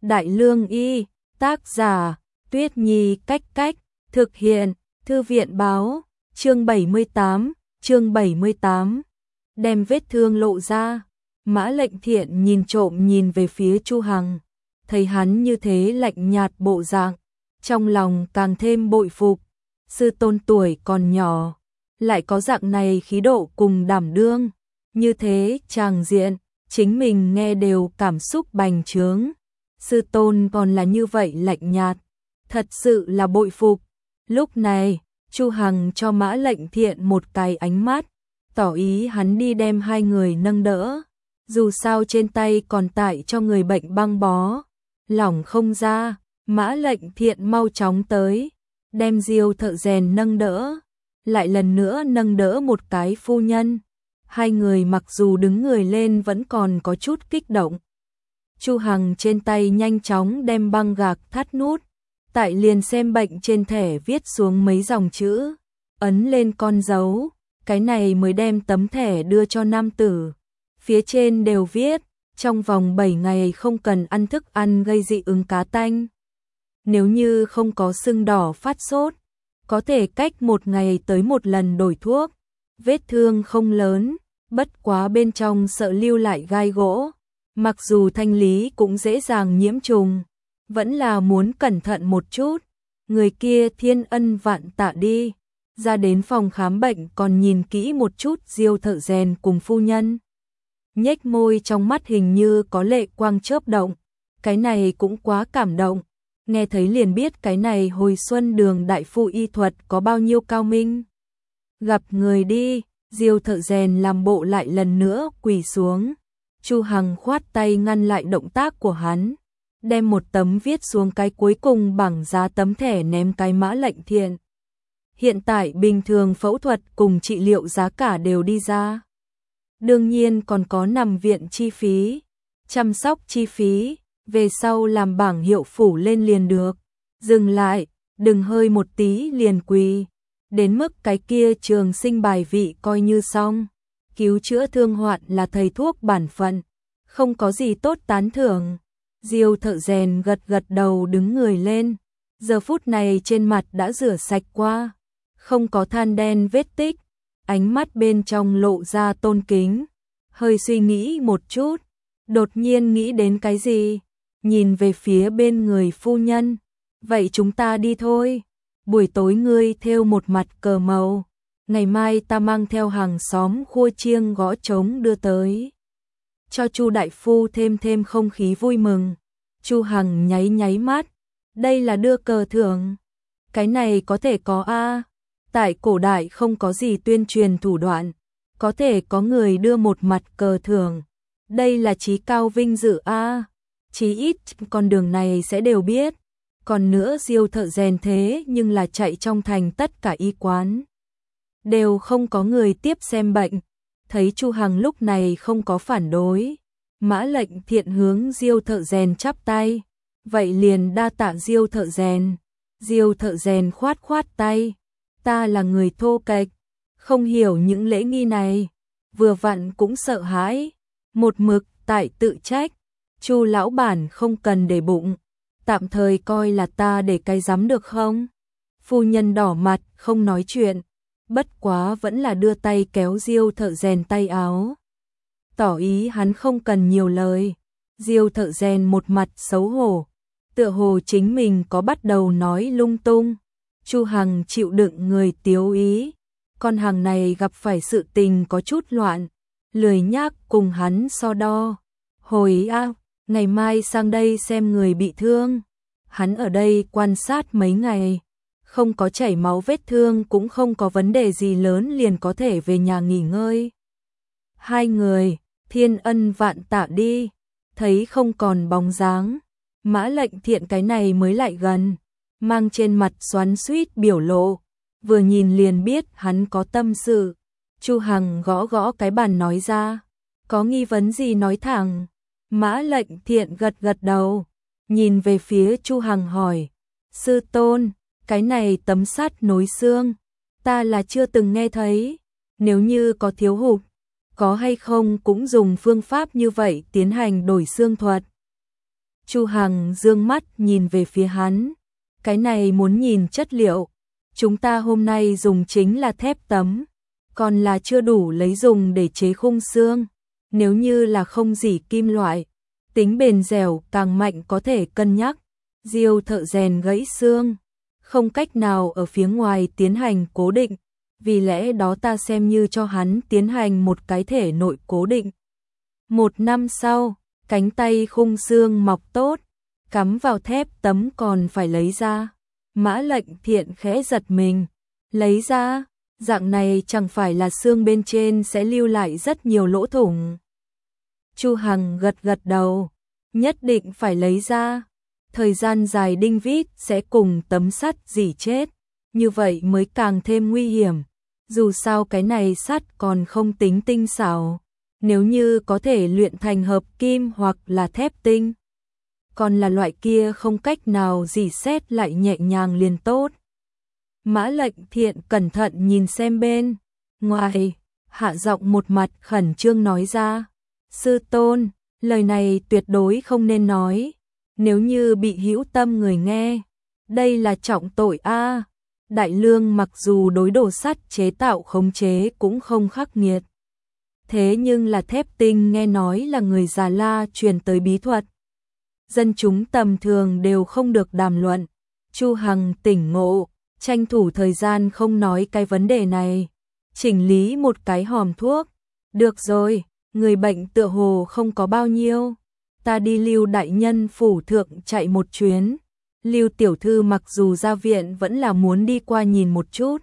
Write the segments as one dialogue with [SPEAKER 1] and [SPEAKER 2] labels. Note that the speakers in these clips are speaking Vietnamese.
[SPEAKER 1] Đại Lương Y, tác giả, Tuyết Nhi Cách Cách, thực hiện, Thư viện Báo, chương 78, đem vết thương lộ ra. Mã Lệnh Thiện nhìn trộm nhìn về phía Chu Hằng, thấy hắn như thế lạnh nhạt bộ dạng, trong lòng càng thêm bội phục. Sư tôn tuổi còn nhỏ, lại có dạng này khí độ cùng đảm đương, như thế tràng diện, chính mình nghe đều cảm xúc bành trướng. Sư tôn còn là như vậy lạnh nhạt, thật sự là bội phục. Lúc này, Chu Hằng cho Mã Lệnh Thiện một cái ánh mắt, tỏ ý hắn đi đem hai người nâng đỡ. Dù sao trên tay còn tải cho người bệnh băng bó, lỏng không ra. Mã Lệnh Thiện mau chóng tới, đem Diêu thợ rèn nâng đỡ, lại lần nữa nâng đỡ một cái phu nhân. Hai người mặc dù đứng người lên vẫn còn có chút kích động. Chu Hằng trên tay nhanh chóng đem băng gạc thắt nút, tại liền xem bệnh trên thẻ viết xuống mấy dòng chữ, ấn lên con dấu, cái này mới đem tấm thẻ đưa cho nam tử. Phía trên đều viết, trong vòng 7 ngày không cần ăn thức ăn gây dị ứng cá tanh. Nếu như không có sưng đỏ phát sốt, có thể cách 1 ngày tới 1 lần đổi thuốc. Vết thương không lớn, bất quá bên trong sợ lưu lại gai gỗ. Mặc dù thanh lý cũng dễ dàng nhiễm trùng, vẫn là muốn cẩn thận một chút. Người kia thiên ân vạn tạ đi. Ra đến phòng khám bệnh còn nhìn kỹ một chút Diêu thợ rèn cùng phu nhân. Nhếch môi, trong mắt hình như có lệ quang chớp động. Cái này cũng quá cảm động. Nghe thấy liền biết cái này hồi xuân đường đại phu y thuật có bao nhiêu cao minh. Gặp người đi, Diêu thợ rèn làm bộ lại lần nữa quỳ xuống. Chu Hằng khoát tay ngăn lại động tác của hắn, đem một tấm viết xuống cái cuối cùng bảng giá tấm thẻ ném cái Mã Lệnh Thiện. Hiện tại bình thường phẫu thuật cùng trị liệu giá cả đều đi ra. Đương nhiên còn có nằm viện chi phí, chăm sóc chi phí, về sau làm bảng hiệu phủ lên liền được. Dừng lại, đừng hơi một tí liền quỳ. Đến mức cái kia trường sinh bài vị coi như xong. Cứu chữa thương hoạn là thầy thuốc bản phận, không có gì tốt tán thưởng. Diêu thợ rèn gật gật đầu đứng người lên. Giờ phút này trên mặt đã rửa sạch qua, không có than đen vết tích. Ánh mắt bên trong lộ ra tôn kính. Hơi suy nghĩ một chút, đột nhiên nghĩ đến cái gì, nhìn về phía bên người phu nhân. Vậy chúng ta đi thôi. Buổi tối ngươi thêu một mặt cờ màu, ngày mai ta mang theo hàng xóm khua chiêng gõ trống đưa tới, cho Chu đại phu thêm không khí vui mừng. Chu Hằng nháy mắt, đây là đưa cờ thưởng. Cái này có thể có a. Tại cổ đại không có gì tuyên truyền thủ đoạn, có thể có người đưa một mặt cờ thưởng. Đây là chí cao vinh dự a. Chí ít con đường này sẽ đều biết. Còn nữa Diêu thợ rèn thế nhưng là chạy trong thành tất cả y quán, đều không có người tiếp xem bệnh. Thấy Chu Hằng lúc này không có phản đối, Mã Lệnh Thiện hướng Diêu thợ rèn chắp tay. Vậy liền đa tạ Diêu thợ rèn. Diêu thợ rèn khoát tay. Ta là người thô kệch, không hiểu những lễ nghi này, vừa vặn cũng sợ hãi, một mực tại tự trách. Chu lão bản không cần để bụng, tạm thời coi là ta để cái rắm được không? Phu nhân đỏ mặt không nói chuyện, bất quá vẫn là đưa tay kéo Diêu thợ rèn tay áo, tỏ ý hắn không cần nhiều lời. Diêu thợ rèn một mặt xấu hổ, tựa hồ chính mình có bắt đầu nói lung tung. Chu Hằng chịu đựng người tiếu ý, con hàng này gặp phải sự tình có chút loạn, lười nhác cùng hắn so đo. Hồi ngày mai sang đây xem người bị thương. Hắn ở đây quan sát mấy ngày, không có chảy máu vết thương cũng không có vấn đề gì lớn liền có thể về nhà nghỉ ngơi. Hai người, thiên ân vạn tạ đi. Thấy không còn bóng dáng, Mã Lệnh Thiện cái này mới lại gần, mang trên mặt xoắn xuýt biểu lộ, vừa nhìn liền biết hắn có tâm sự. Chu Hằng gõ cái bàn nói ra, có nghi vấn gì nói thẳng. Mã Lệnh Thiện gật đầu, nhìn về phía Chu Hằng hỏi, sư tôn, cái này tấm sắt nối xương, ta là chưa từng nghe thấy, nếu như có thiếu hụt, có hay không cũng dùng phương pháp như vậy tiến hành đổi xương thuật. Chu Hằng dương mắt nhìn về phía hắn. Cái này muốn nhìn chất liệu. Chúng ta hôm nay dùng chính là thép tấm, còn là chưa đủ lấy dùng để chế khung xương. Nếu như là không dỉ kim loại, tính bền dẻo càng mạnh có thể cân nhắc. Diêu thợ rèn gãy xương, không cách nào ở phía ngoài tiến hành cố định, vì lẽ đó ta xem như cho hắn tiến hành một cái thể nội cố định. 1 năm sau, cánh tay khung xương mọc tốt, cắm vào thép tấm còn phải lấy ra. Mã Lệnh Thiện khẽ giật mình, lấy ra, dạng này chẳng phải là xương bên trên sẽ lưu lại rất nhiều lỗ thủng. Chu Hằng gật gật đầu, nhất định phải lấy ra. Thời gian dài đinh vít sẽ cùng tấm sắt rỉ chết, như vậy mới càng thêm nguy hiểm. Dù sao cái này sắt còn không tính tinh xảo, nếu như có thể luyện thành hợp kim hoặc là thép tinh, còn là loại kia không cách nào rỉ sét lại nhẹ nhàng liền tốt. Mã Lệnh Thiện cẩn thận nhìn xem bên ngoài, hạ giọng một mặt khẩn trương nói ra, sư tôn, lời này tuyệt đối không nên nói, nếu như bị hữu tâm người nghe, đây là trọng tội a. Đại Lương mặc dù đối đồ sắt chế tạo khống chế cũng không khắc nghiệt, thế nhưng là thép tinh nghe nói là người Già La truyền tới bí thuật, dân chúng tầm thường đều không được đàm luận. Chu Hằng tỉnh ngộ, tranh thủ thời gian không nói cái vấn đề này, chỉnh lý một cái hòm thuốc. Được rồi, người bệnh tựa hồ không có bao nhiêu, ta đi Lưu đại nhân phủ thượng chạy một chuyến. Lưu tiểu thư mặc dù ra viện vẫn là muốn đi qua nhìn một chút.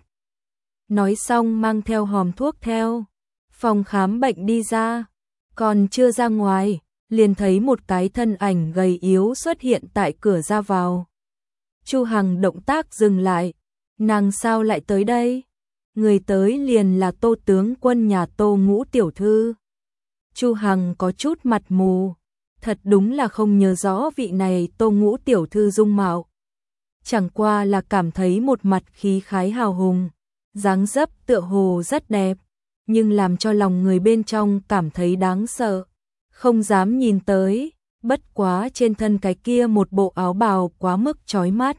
[SPEAKER 1] Nói xong mang theo hòm thuốc theo phòng khám bệnh đi ra, còn chưa ra ngoài, liền thấy một cái thân ảnh gầy yếu xuất hiện tại cửa ra vào. Chu Hằng động tác dừng lại, nàng sao lại tới đây? Người tới liền là Tô tướng quân nhà Tô Ngũ tiểu thư. Chu Hằng có chút mặt mù, thật đúng là không nhớ rõ vị này Tô Ngũ tiểu thư dung mạo. Chẳng qua là cảm thấy một mặt khí khái hào hùng, dáng dấp tựa hồ rất đẹp, nhưng làm cho lòng người bên trong cảm thấy đáng sợ, không dám nhìn tới, bất quá trên thân cái kia một bộ áo bào quá mức chói mắt.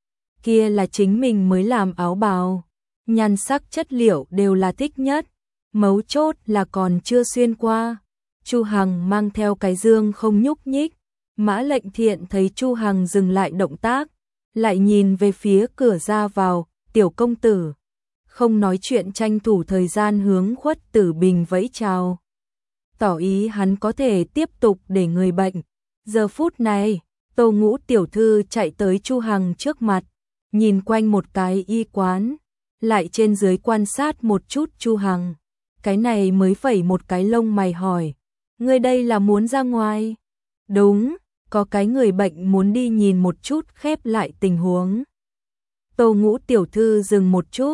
[SPEAKER 1] Kia là chính mình mới làm áo bào, nhan sắc chất liệu đều là thích nhất, mấu chốt là còn chưa xuyên qua. Chu Hằng mang theo cái dương không nhúc nhích, Mã Lệnh Thiện thấy Chu Hằng dừng lại động tác, lại nhìn về phía cửa ra vào, tiểu công tử, không nói chuyện tranh thủ thời gian hướng Khuất Tử Bình vẫy chào, tỏ ý hắn có thể tiếp tục để người bệnh. Giờ phút này, Tô Ngũ tiểu thư chạy tới Chu Hằng trước mặt, nhìn quanh một cái y quán, lại trên dưới quan sát một chút Chu Hằng, cái này mới phẩy một cái lông mày hỏi, ngươi đây là muốn ra ngoài? Đúng, có cái người bệnh muốn đi nhìn một chút khép lại tình huống. Tô Ngũ tiểu thư dừng một chút,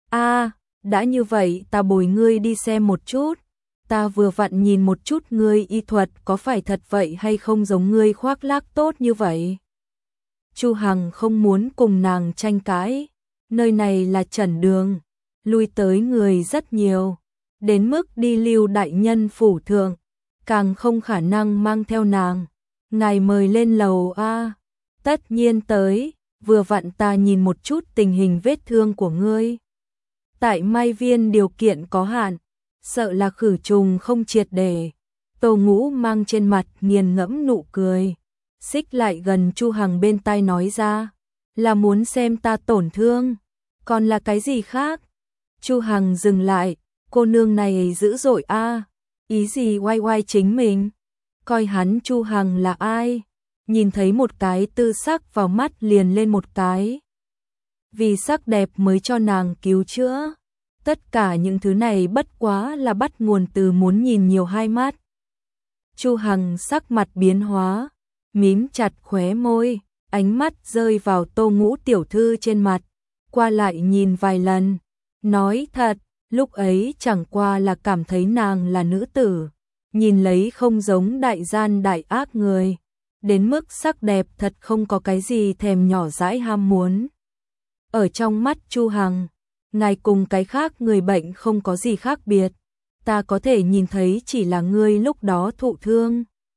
[SPEAKER 1] đã như vậy ta bồi ngươi đi xem một chút, ta vừa vặn nhìn một chút ngươi y thuật có phải thật vậy hay không giống ngươi khoác lác tốt như vậy. Chu Hằng không muốn cùng nàng tranh cãi, nơi này là Trần Đường, lui tới người rất nhiều, đến mức đi Lưu đại nhân phủ thượng, càng không khả năng mang theo nàng. Ngài mời lên lầu a. Tất nhiên tới, vừa vặn ta nhìn một chút tình hình vết thương của ngươi. Tại Mai Viên điều kiện có hạn, sợ là khử trùng không triệt để. Tô Ngũ mang trên mặt nghiền ngẫm nụ cười, xích lại gần Chu Hằng bên tai nói ra, là muốn xem ta tổn thương, còn là cái gì khác? Chu Hằng dừng lại, cô nương này dữ dội a, ý gì oai oai chính mình? Coi hắn Chu Hằng là ai? Nhìn thấy một cái tư sắc vào mắt liền lên một cái. Vì sắc đẹp mới cho nàng cứu chữa. Tất cả những thứ này bất quá là bắt nguồn từ muốn nhìn nhiều hai mắt. Chu Hằng sắc mặt biến hóa, mím chặt khóe môi, ánh mắt rơi vào Tô Ngũ tiểu thư trên mặt, qua lại nhìn vài lần, nói thật, lúc ấy chẳng qua là cảm thấy nàng là nữ tử, nhìn lấy không giống đại gian đại ác người, đến mức sắc đẹp thật không có cái gì thèm nhỏ dãi ham muốn. Ở trong mắt Chu Hằng, ngài cùng cái khác người bệnh không có gì khác biệt, ta có thể nhìn thấy chỉ là ngươi lúc đó thụ thương.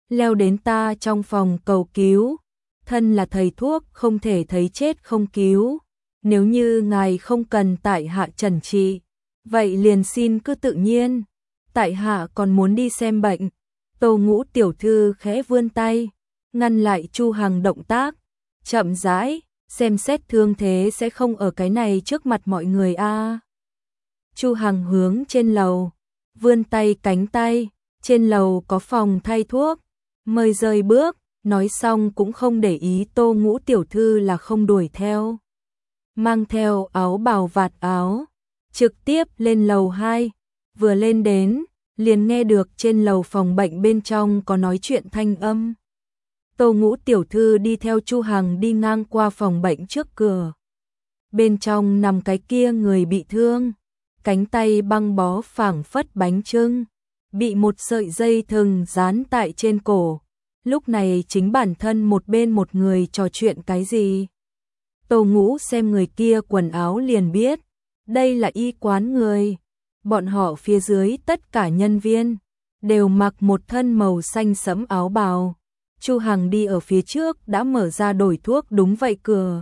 [SPEAKER 1] leo đến ta trong phòng cầu cứu. Thân là thầy thuốc không thể thấy chết không cứu. Nếu như ngài không cần tại hạ trần trị, vậy liền xin cứ tự nhiên. Tại hạ còn muốn đi xem bệnh. Tô Ngũ tiểu thư khẽ vươn tay, ngăn lại Chu Hằng động tác, chậm rãi, xem xét thương thế sẽ không ở cái này trước mặt mọi người a. Chu Hằng hướng trên lầu, vươn tay cánh tay, trên lầu có phòng thay thuốc, mời rời bước, nói xong cũng không để ý Tô Ngũ tiểu thư là không đuổi theo. Mang theo áo bào vạt áo, trực tiếp lên lầu 2, vừa lên đến, liền nghe được trên lầu phòng bệnh bên trong có nói chuyện thanh âm. Tô Ngũ tiểu thư đi theo Chu Hằng đi ngang qua phòng bệnh trước cửa. Bên trong nằm cái kia người bị thương, cánh tay băng bó phảng phất bánh chưng, bị một sợi dây thừng dán tại trên cổ. Lúc này chính bản thân một bên một người trò chuyện cái gì. Tô Ngũ xem người kia quần áo liền biết, đây là y quán người. Bọn họ phía dưới tất cả nhân viên đều mặc một thân màu xanh sẫm áo bào. Chu Hằng đi ở phía trước đã mở ra đổi thuốc đúng vậy cửa.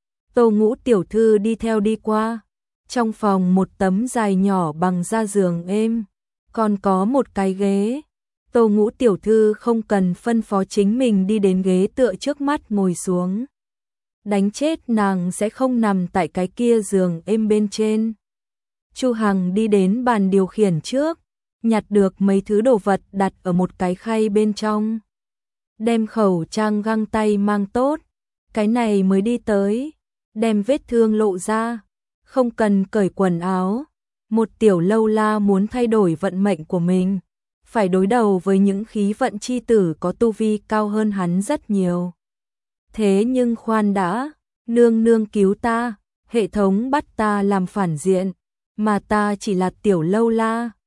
[SPEAKER 1] Tô Ngũ tiểu thư đi theo đi qua. Trong phòng một tấm dài nhỏ bằng da giường êm, còn có một cái ghế. Tô Ngũ tiểu thư không cần phân phó chính mình đi đến ghế tựa trước mắt ngồi xuống. Đánh chết nàng sẽ không nằm tại cái kia giường êm bên trên. Chu Hằng đi đến bàn điều khiển trước, nhặt được mấy thứ đồ vật đặt ở một cái khay bên trong. Đem khẩu trang găng tay mang tốt, cái này mới đi tới, đem vết thương lộ ra, không cần cởi quần áo. Một tiểu lâu la muốn thay đổi vận mệnh của mình, phải đối đầu với những khí vận chi tử có tu vi cao hơn hắn rất nhiều. Thế nhưng khoan đã, nương nương cứu ta, hệ thống bắt ta làm phản diện, mà ta chỉ là tiểu lâu la,